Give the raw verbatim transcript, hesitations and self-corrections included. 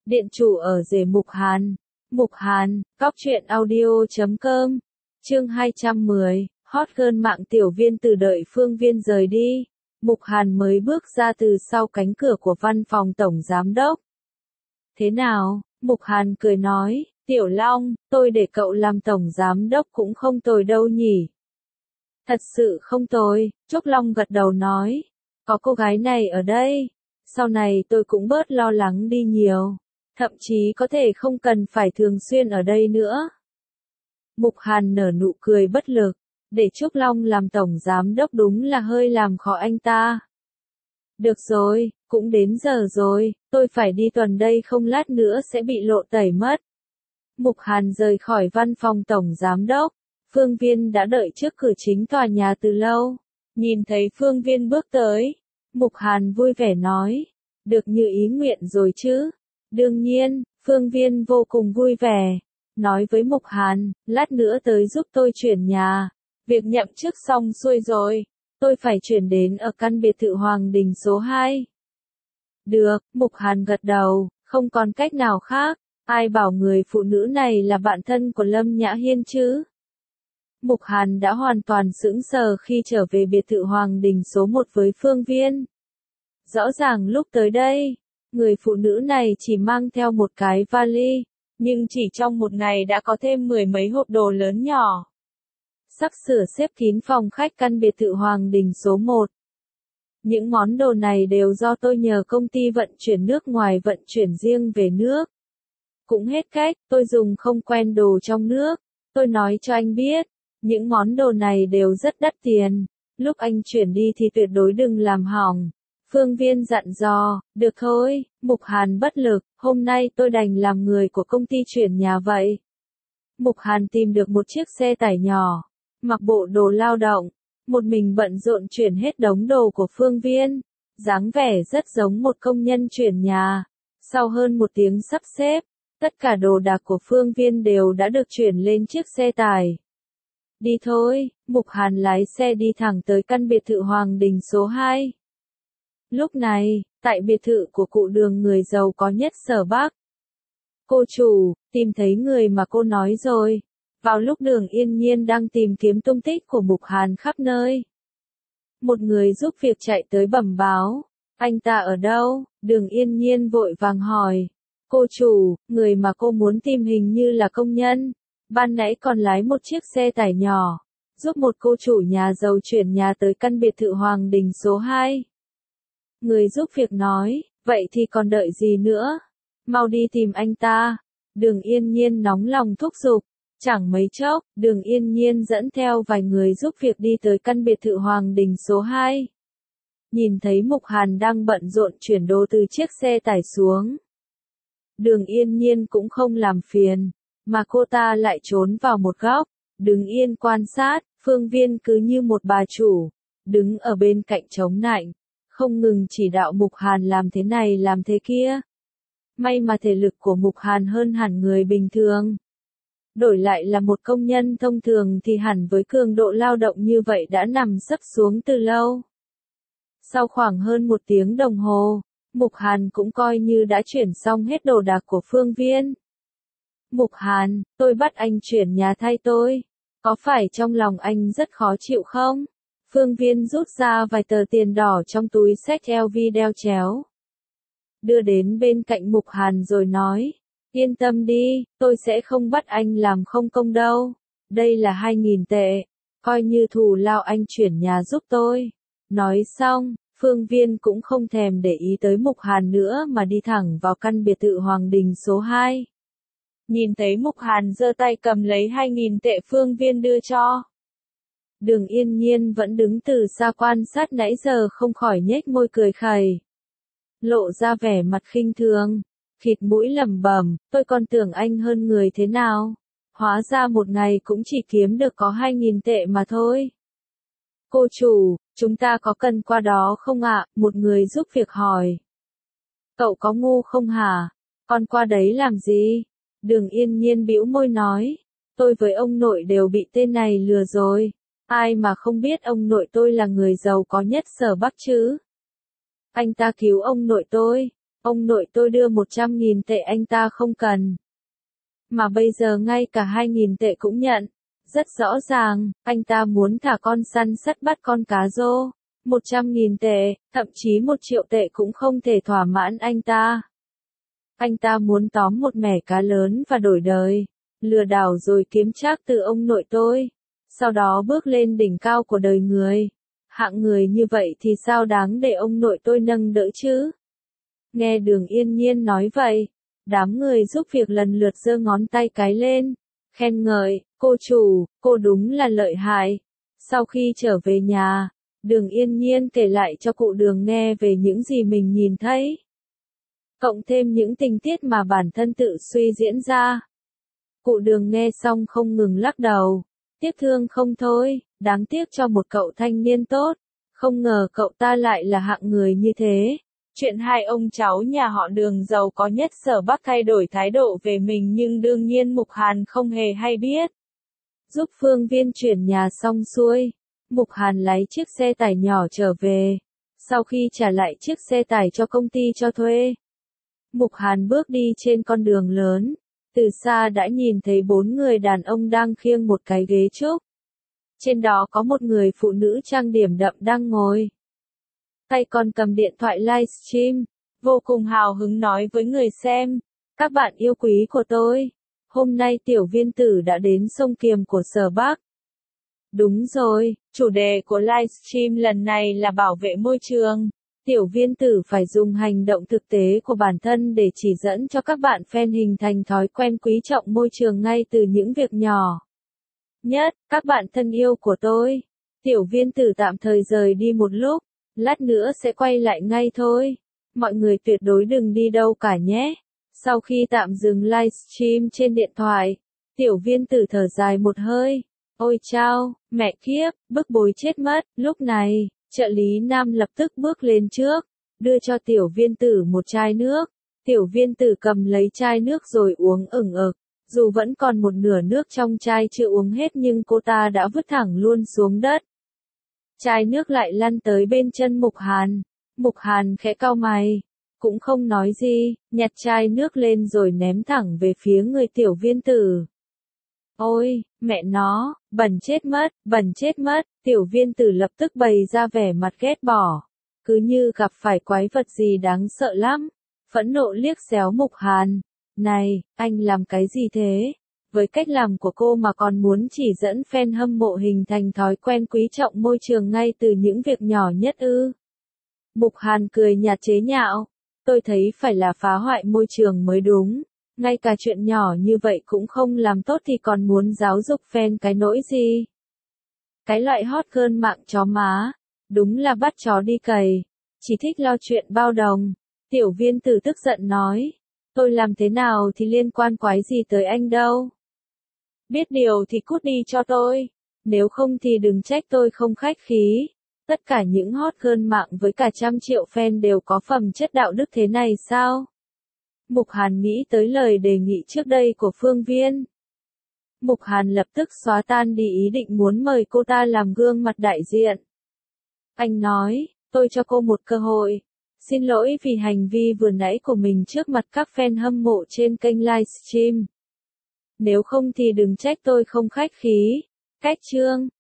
Điện chủ ở rể Mục Hàn. Mục Hàn, cóc truyện audio chấm com. Chương hai trăm mười, hot girl mạng tiểu viên từ đợi Phương Viên rời đi. Mục Hàn mới bước ra từ sau cánh cửa của văn phòng tổng giám đốc. Thế nào? Mục Hàn cười nói, Tiểu Long, tôi để cậu làm tổng giám đốc cũng không tồi đâu nhỉ. Thật sự không tồi, Trúc Long gật đầu nói. Có cô gái này ở đây, sau này tôi cũng bớt lo lắng đi nhiều. Thậm chí có thể không cần phải thường xuyên ở đây nữa. Mục Hàn nở nụ cười bất lực, để Trúc Long làm tổng giám đốc đúng là hơi làm khó anh ta. Được rồi, cũng đến giờ rồi, tôi phải đi tuần đây không lát nữa sẽ bị lộ tẩy mất. Mục Hàn rời khỏi văn phòng tổng giám đốc, Phương Viên đã đợi trước cửa chính tòa nhà từ lâu. Nhìn thấy Phương Viên bước tới, Mục Hàn vui vẻ nói, được như ý nguyện rồi chứ. Đương nhiên, Phương Viên vô cùng vui vẻ, nói với Mục Hàn, lát nữa tới giúp tôi chuyển nhà. Việc nhậm chức xong xuôi rồi, tôi phải chuyển đến ở căn biệt thự Hoàng Đình số hai. Được, Mục Hàn gật đầu, không còn cách nào khác, ai bảo người phụ nữ này là bạn thân của Lâm Nhã Hiên chứ. Mục Hàn đã hoàn toàn sững sờ khi trở về biệt thự Hoàng Đình số một với Phương Viên. Rõ ràng lúc tới đây, người phụ nữ này chỉ mang theo một cái vali, nhưng chỉ trong một ngày đã có thêm mười mấy hộp đồ lớn nhỏ. Sắp sửa xếp kín phòng khách căn biệt thự Hoàng Đình số một. Những món đồ này đều do tôi nhờ công ty vận chuyển nước ngoài vận chuyển riêng về nước. Cũng hết cách, tôi dùng không quen đồ trong nước. Tôi nói cho anh biết, những món đồ này đều rất đắt tiền. Lúc anh chuyển đi thì tuyệt đối đừng làm hỏng. Phương Viên dặn dò, được thôi, Mục Hàn bất lực, hôm nay tôi đành làm người của công ty chuyển nhà vậy. Mục Hàn tìm được một chiếc xe tải nhỏ, mặc bộ đồ lao động, một mình bận rộn chuyển hết đống đồ của Phương Viên, dáng vẻ rất giống một công nhân chuyển nhà. Sau hơn một tiếng sắp xếp, tất cả đồ đạc của Phương Viên đều đã được chuyển lên chiếc xe tải. Đi thôi, Mục Hàn lái xe đi thẳng tới căn biệt thự Hoàng Đình số hai. Lúc này, tại biệt thự của cụ Đường người giàu có nhất Sở Bắc. Cô chủ, tìm thấy người mà cô nói rồi. Vào lúc Đường Yên Nhiên đang tìm kiếm tung tích của Mục Hàn khắp nơi, một người giúp việc chạy tới bẩm báo. Anh ta ở đâu? Đường Yên Nhiên vội vàng hỏi. Cô chủ, người mà cô muốn tìm hình như là công nhân. Ban nãy còn lái một chiếc xe tải nhỏ, giúp một cô chủ nhà giàu chuyển nhà tới căn biệt thự Hoàng Đình số hai. Người giúp việc nói, vậy thì còn đợi gì nữa? Mau đi tìm anh ta. Đường Yên Nhiên nóng lòng thúc giục. Chẳng mấy chốc, Đường Yên Nhiên dẫn theo vài người giúp việc đi tới căn biệt thự Hoàng Đình số hai. Nhìn thấy Mục Hàn đang bận rộn chuyển đồ từ chiếc xe tải xuống. Đường Yên Nhiên cũng không làm phiền, mà cô ta lại trốn vào một góc, đứng yên quan sát. Phương Viên cứ như một bà chủ, đứng ở bên cạnh chống nạnh, không ngừng chỉ đạo Mục Hàn làm thế này làm thế kia. May mà thể lực của Mục Hàn hơn hẳn người bình thường. Đổi lại là một công nhân thông thường thì hẳn với cường độ lao động như vậy đã nằm sấp xuống từ lâu. Sau khoảng hơn một tiếng đồng hồ, Mục Hàn cũng coi như đã chuyển xong hết đồ đạc của Phương Viên. Mục Hàn, tôi bắt anh chuyển nhà thay tôi. Có phải trong lòng anh rất khó chịu không? Phương Viên rút ra vài tờ tiền đỏ trong túi xách eo vi đeo chéo, đưa đến bên cạnh Mục Hàn rồi nói. Yên tâm đi, tôi sẽ không bắt anh làm không công đâu. Đây là hai nghìn tệ, coi như thù lao anh chuyển nhà giúp tôi. Nói xong, Phương Viên cũng không thèm để ý tới Mục Hàn nữa mà đi thẳng vào căn biệt thự Hoàng Đình số hai. Nhìn thấy Mục Hàn giơ tay cầm lấy hai nghìn tệ Phương Viên đưa cho. Đường Yên Nhiên vẫn đứng từ xa quan sát nãy giờ không khỏi nhếch môi cười khẩy, lộ ra vẻ mặt khinh thường. Khịt mũi lẩm bẩm, tôi còn tưởng anh hơn người thế nào. Hóa ra một ngày cũng chỉ kiếm được có hai nghìn tệ mà thôi. Cô chủ, chúng ta có cần qua đó không ạ? Một người giúp việc hỏi. Cậu có ngu không hả? Còn qua đấy làm gì? Đường Yên Nhiên bĩu môi nói. Tôi với ông nội đều bị tên này lừa rồi. Ai mà không biết ông nội tôi là người giàu có nhất Sở Bắc chứ? Anh ta cứu ông nội tôi. Ông nội tôi đưa một trăm nghìn tệ anh ta không cần. Mà bây giờ ngay cả hai nghìn tệ cũng nhận. Rất rõ ràng, anh ta muốn thả con săn sắt bắt con cá rô. một trăm nghìn tệ, thậm chí một triệu tệ cũng không thể thỏa mãn anh ta. Anh ta muốn tóm một mẻ cá lớn và đổi đời. Lừa đảo rồi kiếm trác từ ông nội tôi. Sau đó bước lên đỉnh cao của đời người. Hạng người như vậy thì sao đáng để ông nội tôi nâng đỡ chứ? Nghe Đường Yên Nhiên nói vậy, đám người giúp việc lần lượt giơ ngón tay cái lên, khen ngợi, cô chủ, cô đúng là lợi hại. Sau khi trở về nhà, Đường Yên Nhiên kể lại cho cụ Đường nghe về những gì mình nhìn thấy. Cộng thêm những tình tiết mà bản thân tự suy diễn ra. Cụ Đường nghe xong không ngừng lắc đầu, tiếc thương không thôi, đáng tiếc cho một cậu thanh niên tốt, không ngờ cậu ta lại là hạng người như thế. Chuyện hai ông cháu nhà họ Đường giàu có nhất Sở Bắc thay đổi thái độ về mình nhưng đương nhiên Mục Hàn không hề hay biết. Giúp Phương Viên chuyển nhà xong xuôi, Mục Hàn lái chiếc xe tải nhỏ trở về. Sau khi trả lại chiếc xe tải cho công ty cho thuê, Mục Hàn bước đi trên con đường lớn. Từ xa đã nhìn thấy bốn người đàn ông đang khiêng một cái ghế trúc. Trên đó có một người phụ nữ trang điểm đậm đang ngồi. Tay còn cầm điện thoại livestream, vô cùng hào hứng nói với người xem. Các bạn yêu quý của tôi, hôm nay Tiểu Viên Tử đã đến sông Kiềm của Sở Bắc. Đúng rồi, chủ đề của livestream lần này là bảo vệ môi trường. Tiểu Viên Tử phải dùng hành động thực tế của bản thân để chỉ dẫn cho các bạn fan hình thành thói quen quý trọng môi trường ngay từ những việc nhỏ nhất. Các bạn thân yêu của tôi, Tiểu Viên Tử tạm thời rời đi một lúc, lát nữa sẽ quay lại ngay thôi. Mọi người tuyệt đối đừng đi đâu cả nhé. Sau khi tạm dừng livestream trên điện thoại, Tiểu Viên Tử thở dài một hơi. Ôi chao, mẹ kiếp, bức bối chết mất. Lúc này, trợ lý Nam lập tức bước lên trước, đưa cho Tiểu Viên Tử một chai nước. Tiểu Viên Tử cầm lấy chai nước rồi uống ửng ực. Dù vẫn còn một nửa nước trong chai chưa uống hết nhưng cô ta đã vứt thẳng luôn xuống đất. Chai nước lại lăn tới bên chân Mục Hàn. Mục Hàn khẽ cau mày, cũng không nói gì, nhặt chai nước lên rồi ném thẳng về phía người Tiểu Viên Tử. Ôi, mẹ nó, bẩn chết mất, bẩn chết mất. Tiểu Viên Tử lập tức bày ra vẻ mặt ghét bỏ, cứ như gặp phải quái vật gì đáng sợ lắm. Phẫn nộ liếc xéo Mục Hàn. Này, anh làm cái gì thế? Với cách làm của cô mà còn muốn chỉ dẫn fan hâm mộ hình thành thói quen quý trọng môi trường ngay từ những việc nhỏ nhất ư? Mục Hàn cười nhạt chế nhạo. Tôi thấy phải là phá hoại môi trường mới đúng. Ngay cả chuyện nhỏ như vậy cũng không làm tốt thì còn muốn giáo dục fan cái nỗi gì? Cái loại hot girl mạng chó má. Đúng là bắt chó đi cày. Chỉ thích lo chuyện bao đồng. Tiểu Viên Tử tức giận nói. Tôi làm thế nào thì liên quan quái gì tới anh đâu. Biết điều thì cút đi cho tôi. Nếu không thì đừng trách tôi không khách khí. Tất cả những hot girl mạng với cả trăm triệu fan đều có phẩm chất đạo đức thế này sao? Mục Hàn nghĩ tới lời đề nghị trước đây của Phương Viên. Mục Hàn lập tức xóa tan đi ý định muốn mời cô ta làm gương mặt đại diện. Anh nói, tôi cho cô một cơ hội. Xin lỗi vì hành vi vừa nãy của mình trước mặt các fan hâm mộ trên kênh livestream. Nếu không thì đừng trách tôi không khách khí. Cách chương